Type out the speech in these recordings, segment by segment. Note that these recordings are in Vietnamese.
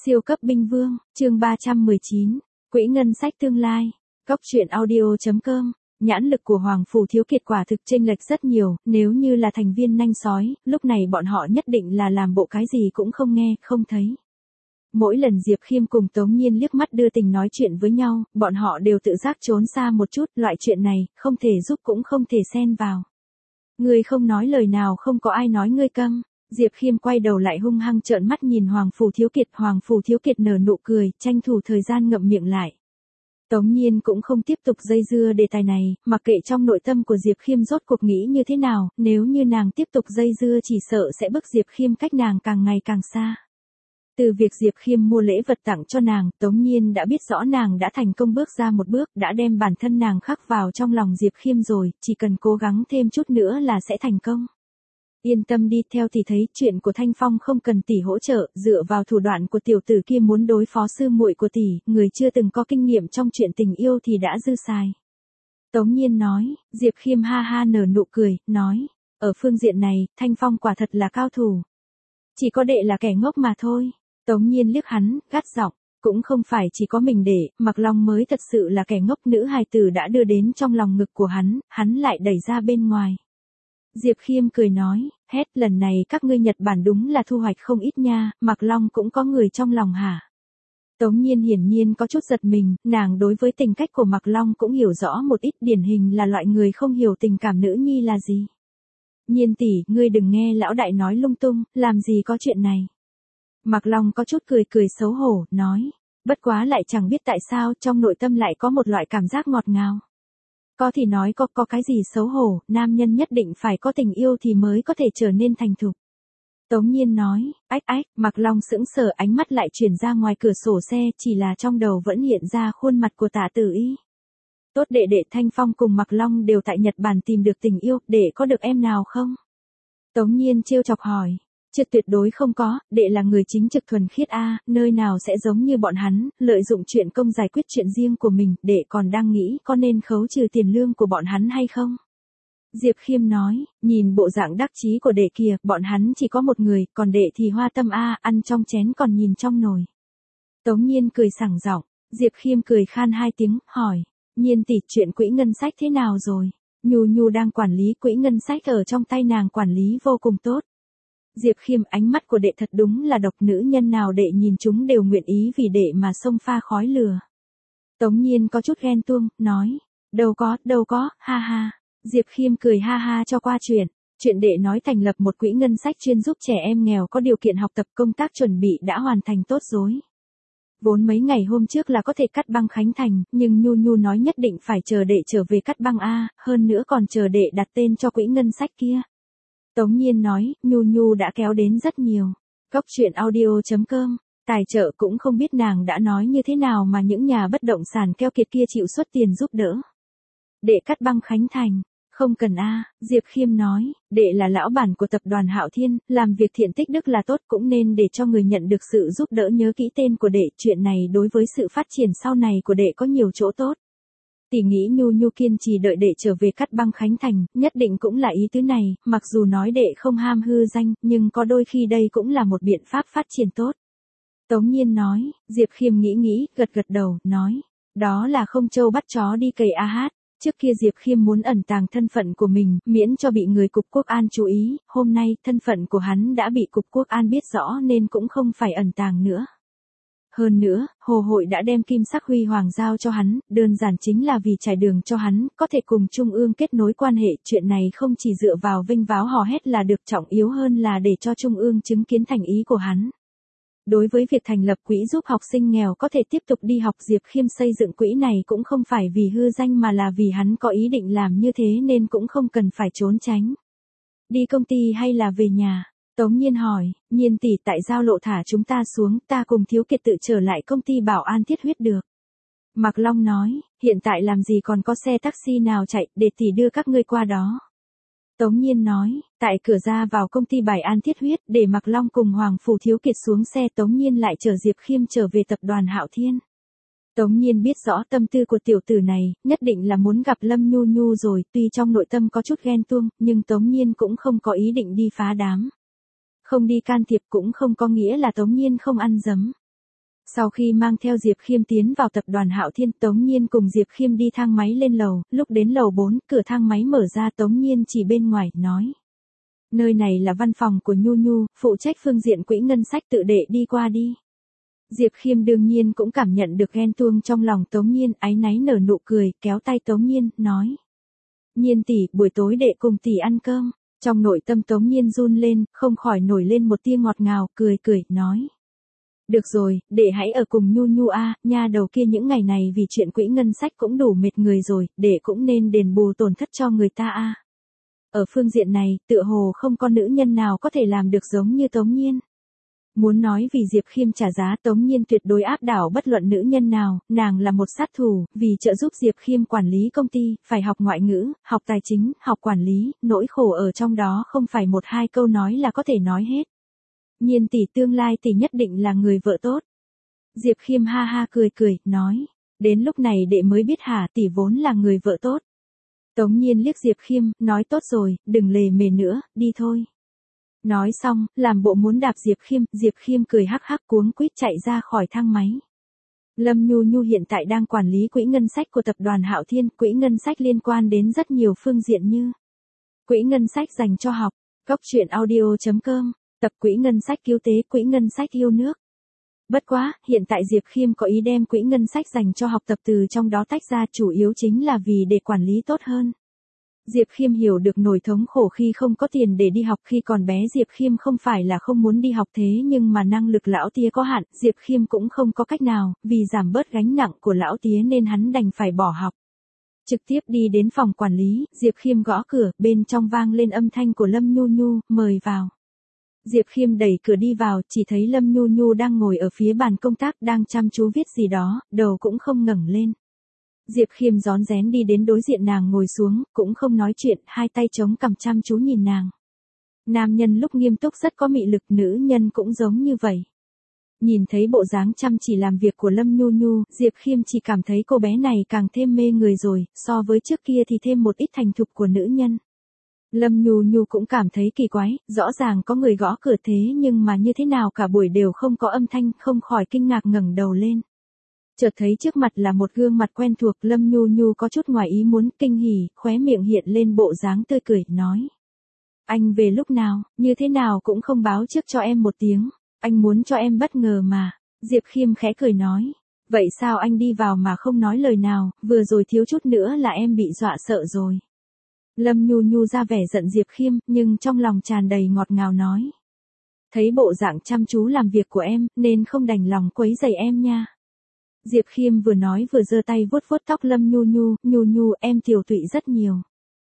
Siêu cấp binh vương, chương 319, quỹ ngân sách tương lai, Cóc truyện audio.com, nhãn lực của Hoàng Phủ Thiếu Kiệt quả thực chênh lệch rất nhiều, nếu như là thành viên nanh sói, lúc này bọn họ nhất định là làm bộ cái gì cũng không nghe, không thấy. Mỗi lần Diệp Khiêm cùng Tống Nhiên liếc mắt đưa tình nói chuyện với nhau, bọn họ đều tự giác trốn xa một chút, loại chuyện này, không thể giúp cũng không thể xen vào. Ngươi không nói lời nào không có ai nói ngươi câm. Diệp Khiêm quay đầu lại hung hăng trợn mắt nhìn Hoàng Phủ Thiếu Kiệt nở nụ cười, tranh thủ thời gian ngậm miệng lại. Tống Nhiên cũng không tiếp tục dây dưa đề tài này, mặc kệ trong nội tâm của Diệp Khiêm rốt cuộc nghĩ như thế nào, nếu như nàng tiếp tục dây dưa chỉ sợ sẽ bức Diệp Khiêm cách nàng càng ngày càng xa. Từ việc Diệp Khiêm mua lễ vật tặng cho nàng, Tống Nhiên đã biết rõ nàng đã thành công bước ra một bước, đã đem bản thân nàng khắc vào trong lòng Diệp Khiêm rồi, chỉ cần cố gắng thêm chút nữa là sẽ thành công. Yên tâm đi, theo thì thấy chuyện của Thanh Phong không cần tỷ hỗ trợ, dựa vào thủ đoạn của tiểu tử kia muốn đối phó sư muội của tỷ, người chưa từng có kinh nghiệm trong chuyện tình yêu thì đã dư xài. Tống Nhiên nói, Diệp Khiêm ha ha nở nụ cười, nói, ở phương diện này, Thanh Phong quả thật là cao thủ. Chỉ có đệ là kẻ ngốc mà thôi. Tống Nhiên liếc hắn, gắt giọng, cũng không phải chỉ có mình đệ, Mặc Long mới thật sự là kẻ ngốc, nữ hài tử đã đưa đến trong lòng ngực của hắn lại đẩy ra bên ngoài. Diệp Khiêm cười nói, hét, lần này các ngươi Nhật Bản đúng là thu hoạch không ít nha, Mặc Long cũng có người trong lòng hả? Tống Nhiên hiển nhiên có chút giật mình, nàng đối với tình cách của Mặc Long cũng hiểu rõ một ít, điển hình là loại người không hiểu tình cảm nữ nhi là gì. Nhiên tỷ, ngươi đừng nghe lão đại nói lung tung, làm gì có chuyện này. Mặc Long có chút cười xấu hổ, nói, bất quá lại chẳng biết tại sao trong nội tâm lại có một loại cảm giác ngọt ngào. Có thì nói có cái gì xấu hổ, nam nhân nhất định phải có tình yêu thì mới có thể trở nên thành thục. Tống Nhiên nói, ách, Mặc Long sững sờ, ánh mắt lại chuyển ra ngoài cửa sổ xe, chỉ là trong đầu vẫn hiện ra khuôn mặt của Tạ Tử Y. Tốt, đệ Thanh Phong cùng Mặc Long đều tại Nhật Bản tìm được tình yêu, đệ có được em nào không? Tống Nhiên trêu chọc hỏi. Chứ tuyệt đối không có, đệ là người chính trực thuần khiết a, nơi nào sẽ giống như bọn hắn, lợi dụng chuyện công giải quyết chuyện riêng của mình, đệ còn đang nghĩ có nên khấu trừ tiền lương của bọn hắn hay không? Diệp Khiêm nói, nhìn bộ dạng đắc chí của đệ kìa, bọn hắn chỉ có một người, còn đệ thì hoa tâm a, ăn trong chén còn nhìn trong nồi. Tống Nhiên cười sảng giọng, Diệp Khiêm cười khan hai tiếng, hỏi, Nhiên tỷ, chuyện quỹ ngân sách thế nào rồi? Nhu đang quản lý quỹ ngân sách, ở trong tay nàng quản lý vô cùng tốt. Diệp Khiêm, ánh mắt của đệ thật đúng là độc, nữ nhân nào đệ nhìn chúng đều nguyện ý vì đệ mà xông pha khói lửa. Tống Nhiên có chút ghen tuông, nói, đâu có, ha ha. Diệp Khiêm cười ha ha cho qua chuyện đệ nói thành lập một quỹ ngân sách chuyên giúp trẻ em nghèo có điều kiện học tập, công tác chuẩn bị đã hoàn thành tốt rồi. Vốn mấy ngày hôm trước là có thể cắt băng khánh thành, nhưng Nhu nói nhất định phải chờ đệ trở về cắt băng a, hơn nữa còn chờ đệ đặt tên cho quỹ ngân sách kia. Tống Nhiên nói, Nhu đã kéo đến rất nhiều. Cóc truyện audio.com, tài trợ cũng không biết nàng đã nói như thế nào mà những nhà bất động sản keo kiệt kia chịu xuất tiền giúp đỡ. Đệ cắt băng khánh thành, không cần a, Diệp Khiêm nói, đệ là lão bản của tập đoàn Hạo Thiên, làm việc thiện tích đức là tốt, cũng nên để cho người nhận được sự giúp đỡ nhớ kỹ tên của đệ, chuyện này đối với sự phát triển sau này của đệ có nhiều chỗ tốt. Tỷ nghĩ Nhu kiên trì đợi đệ trở về cắt băng khánh thành, nhất định cũng là ý tứ này, mặc dù nói đệ không ham hư danh, nhưng có đôi khi đây cũng là một biện pháp phát triển tốt. Tống Nhiên nói, Diệp Khiêm nghĩ, gật đầu, nói, đó là không trâu bắt chó đi cày a hát. Trước kia Diệp Khiêm muốn ẩn tàng thân phận của mình, miễn cho bị người Cục Quốc an chú ý, hôm nay thân phận của hắn đã bị Cục Quốc an biết rõ nên cũng không phải ẩn tàng nữa. Hơn nữa, Hồ Hội đã đem kim sắc huy hoàng giao cho hắn, đơn giản chính là vì trải đường cho hắn, có thể cùng Trung ương kết nối quan hệ, chuyện này không chỉ dựa vào vinh váo hò hét là được, trọng yếu hơn là để cho Trung ương chứng kiến thành ý của hắn. Đối với việc thành lập quỹ giúp học sinh nghèo có thể tiếp tục đi học, Diệp Khiêm xây dựng quỹ này cũng không phải vì hư danh mà là vì hắn có ý định làm như thế nên cũng không cần phải trốn tránh. Đi công ty hay là về nhà? Tống Nhiên hỏi, Nhiên tỷ, tại giao lộ thả chúng ta xuống, ta cùng Thiếu Kiệt tự trở lại công ty bảo an thiết huyết được. Mặc Long nói, hiện tại làm gì còn có xe taxi nào chạy, để tỷ đưa các ngươi qua đó. Tống Nhiên nói, tại cửa ra vào công ty bảo an thiết huyết, để Mặc Long cùng Hoàng Phủ Thiếu Kiệt xuống xe, Tống Nhiên lại chở Diệp Khiêm trở về tập đoàn Hạo Thiên. Tống Nhiên biết rõ tâm tư của tiểu tử này, nhất định là muốn gặp Lâm Nhu rồi, tuy trong nội tâm có chút ghen tuông, nhưng Tống Nhiên cũng không có ý định đi phá đám. Không đi can thiệp cũng không có nghĩa là Tống Nhiên không ăn dấm. Sau khi mang theo Diệp Khiêm tiến vào tập đoàn Hạo Thiên, Tống Nhiên cùng Diệp Khiêm đi thang máy lên lầu, lúc đến lầu 4, cửa thang máy mở ra, Tống Nhiên chỉ bên ngoài, nói. Nơi này là văn phòng của Nhu Nhu, phụ trách phương diện quỹ ngân sách, tự đệ đi qua đi. Diệp Khiêm đương nhiên cũng cảm nhận được ghen tuông trong lòng Tống Nhiên, áy náy nở nụ cười, kéo tay Tống Nhiên, nói. Nhiên tỷ, buổi tối đệ cùng tỷ ăn cơm. Trong nội tâm Tống Nhiên run lên, không khỏi nổi lên một tia ngọt ngào, cười, nói. Được rồi, đệ hãy ở cùng Nhu Nhu a, nha đầu kia những ngày này vì chuyện quỹ ngân sách cũng đủ mệt người rồi, đệ cũng nên đền bù tổn thất cho người ta a. Ở phương diện này, tựa hồ không có nữ nhân nào có thể làm được giống như Tống Nhiên. Muốn nói vì Diệp Khiêm trả giá, Tống Nhiên tuyệt đối áp đảo bất luận nữ nhân nào, nàng là một sát thủ, vì trợ giúp Diệp Khiêm quản lý công ty, phải học ngoại ngữ, học tài chính, học quản lý, nỗi khổ ở trong đó không phải một hai câu nói là có thể nói hết. Nhiên tỷ, tương lai tỷ nhất định là người vợ tốt. Diệp Khiêm ha ha cười, nói. Đến lúc này đệ mới biết hả, tỷ vốn là người vợ tốt. Tống Nhiên liếc Diệp Khiêm, nói tốt rồi, đừng lề mề nữa, đi thôi. Nói xong, làm bộ muốn đạp Diệp Khiêm cười hắc hắc cuống quýt chạy ra khỏi thang máy. Lâm Nhu Nhu hiện tại đang quản lý quỹ ngân sách của tập đoàn Hạo Thiên, quỹ ngân sách liên quan đến rất nhiều phương diện như quỹ ngân sách dành cho học, coctruyện.audio.com, tập quỹ ngân sách cứu tế, quỹ ngân sách yêu nước. Bất quá, hiện tại Diệp Khiêm có ý đem quỹ ngân sách dành cho học tập từ trong đó tách ra, chủ yếu chính là vì để quản lý tốt hơn. Diệp Khiêm hiểu được nỗi thống khổ khi không có tiền để đi học. Khi còn bé Diệp Khiêm không phải là không muốn đi học, thế nhưng mà năng lực lão tía có hạn, Diệp Khiêm cũng không có cách nào, vì giảm bớt gánh nặng của lão tía nên hắn đành phải bỏ học. Trực tiếp đi đến phòng quản lý, Diệp Khiêm gõ cửa, bên trong vang lên âm thanh của Lâm Nhu Nhu, mời vào. Diệp Khiêm đẩy cửa đi vào, chỉ thấy Lâm Nhu Nhu đang ngồi ở phía bàn công tác, đang chăm chú viết gì đó, đầu cũng không ngẩng lên. Diệp Khiêm rón rén đi đến đối diện nàng ngồi xuống, cũng không nói chuyện, hai tay chống cằm chăm chú nhìn nàng. Nam nhân lúc nghiêm túc rất có mị lực, nữ nhân cũng giống như vậy. Nhìn thấy bộ dáng chăm chỉ làm việc của Lâm Nhu Nhu, Diệp Khiêm chỉ cảm thấy cô bé này càng thêm mê người rồi, so với trước kia thì thêm một ít thành thục của nữ nhân. Lâm Nhu Nhu cũng cảm thấy kỳ quái, rõ ràng có người gõ cửa thế nhưng mà như thế nào cả buổi đều không có âm thanh, không khỏi kinh ngạc ngẩng đầu lên. Chợt thấy trước mặt là một gương mặt quen thuộc, Lâm Nhu Nhu có chút ngoài ý muốn, kinh hỉ, khóe miệng hiện lên bộ dáng tươi cười, nói. Anh về lúc nào, như thế nào cũng không báo trước cho em một tiếng, anh muốn cho em bất ngờ mà. Diệp Khiêm khẽ cười nói. Vậy sao anh đi vào mà không nói lời nào, vừa rồi thiếu chút nữa là em bị dọa sợ rồi. Lâm Nhu Nhu ra vẻ giận Diệp Khiêm, nhưng trong lòng tràn đầy ngọt ngào nói. Thấy bộ dạng chăm chú làm việc của em, nên không đành lòng quấy rầy em nha. Diệp Khiêm vừa nói vừa giơ tay vuốt vuốt tóc Lâm Nhu Nhu, Nhu Nhu em tiều tụy rất nhiều.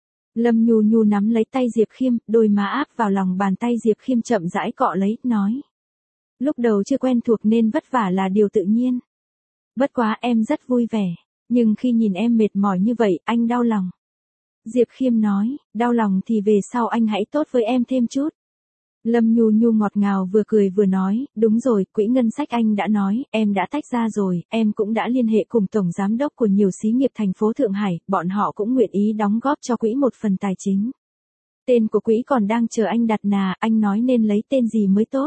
Lâm Nhu Nhu nắm lấy tay Diệp Khiêm, đôi má áp vào lòng bàn tay Diệp Khiêm chậm rãi cọ lấy, nói. Lúc đầu chưa quen thuộc nên vất vả là điều tự nhiên. Bất quá em rất vui vẻ, nhưng khi nhìn em mệt mỏi như vậy, anh đau lòng. Diệp Khiêm nói, đau lòng thì về sau anh hãy tốt với em thêm chút. Lâm Nhu Nhu ngọt ngào vừa cười vừa nói, đúng rồi, quỹ ngân sách anh đã nói, em đã tách ra rồi, em cũng đã liên hệ cùng tổng giám đốc của nhiều xí nghiệp thành phố Thượng Hải, bọn họ cũng nguyện ý đóng góp cho quỹ một phần tài chính. Tên của quỹ còn đang chờ anh đặt nà, anh nói nên lấy tên gì mới tốt.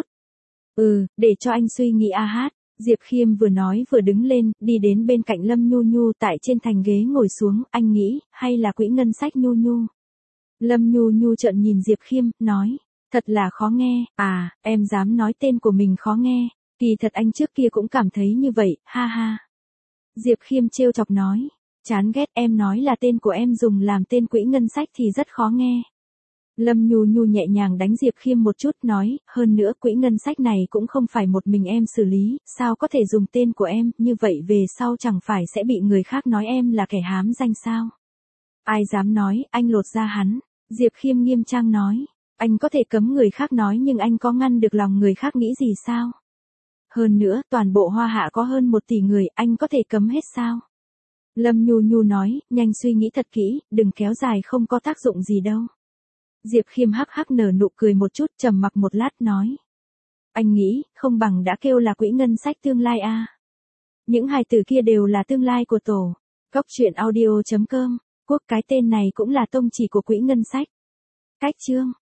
Để cho anh suy nghĩ a hát. Diệp Khiêm vừa nói vừa đứng lên, đi đến bên cạnh Lâm Nhu Nhu tại trên thành ghế ngồi xuống, anh nghĩ, hay là quỹ ngân sách Nhu Nhu. Lâm Nhu Nhu trợn nhìn Diệp Khiêm, nói, thật là khó nghe, em dám nói tên của mình khó nghe, kỳ thật anh trước kia cũng cảm thấy như vậy, ha ha. Diệp Khiêm trêu chọc nói, chán ghét, em nói là tên của em dùng làm tên quỹ ngân sách thì rất khó nghe. Lâm Nhu Nhu nhẹ nhàng đánh Diệp Khiêm một chút, nói, hơn nữa quỹ ngân sách này cũng không phải một mình em xử lý, sao có thể dùng tên của em, như vậy về sau chẳng phải sẽ bị người khác nói em là kẻ hám danh sao. Ai dám nói, anh lột da hắn. Diệp Khiêm nghiêm trang nói, anh có thể cấm người khác nói nhưng anh có ngăn được lòng người khác nghĩ gì sao? Hơn nữa, toàn bộ Hoa Hạ có hơn 1 tỷ người, anh có thể cấm hết sao? Lâm Nhu Nhu nói, nhanh suy nghĩ thật kỹ, đừng kéo dài không có tác dụng gì đâu. Diệp Khiêm hắc hắc nở nụ cười một chút, trầm mặc một lát nói. Anh nghĩ, không bằng đã kêu là quỹ ngân sách tương lai a. Những hài tử kia đều là tương lai của tổ. Coctruyện.audio.com, quốc cái tên này cũng là tông chỉ của quỹ ngân sách. Cách chương.